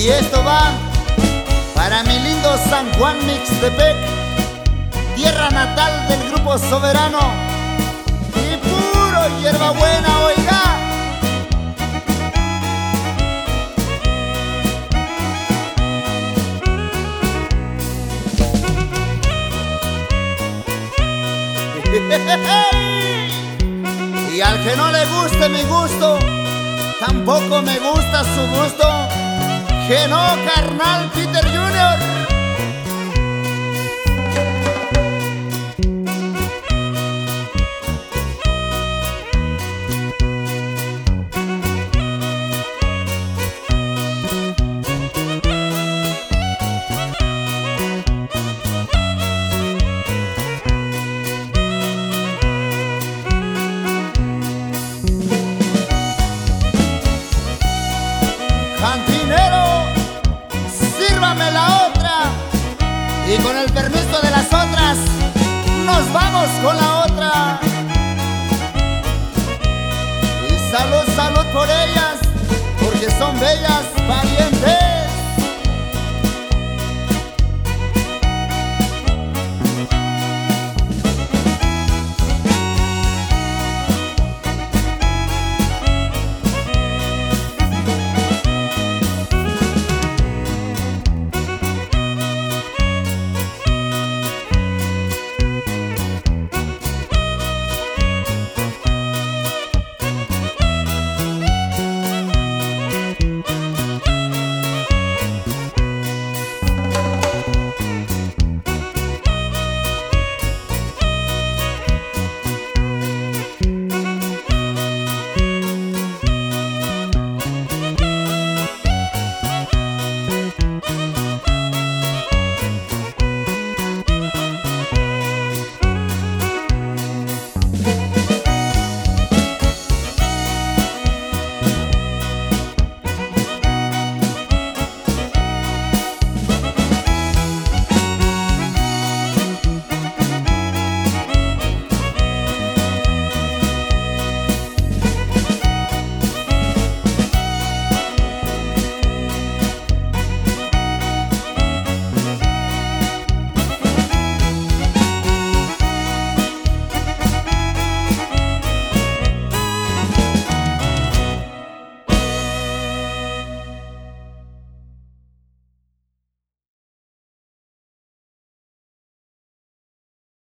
Y esto va para mi lindo San Juan Mixtepec, tierra natal del grupo Soberano y puro hierbabuena, oiga. Y al que no le guste mi gusto, tampoco me gusta su gusto. Que no, carnal Peter Jr. Cantinero, sírvame la otra. Y con el permiso de las otras, nos vamos con la otra. Y salud, salud por ellas, porque son bellas.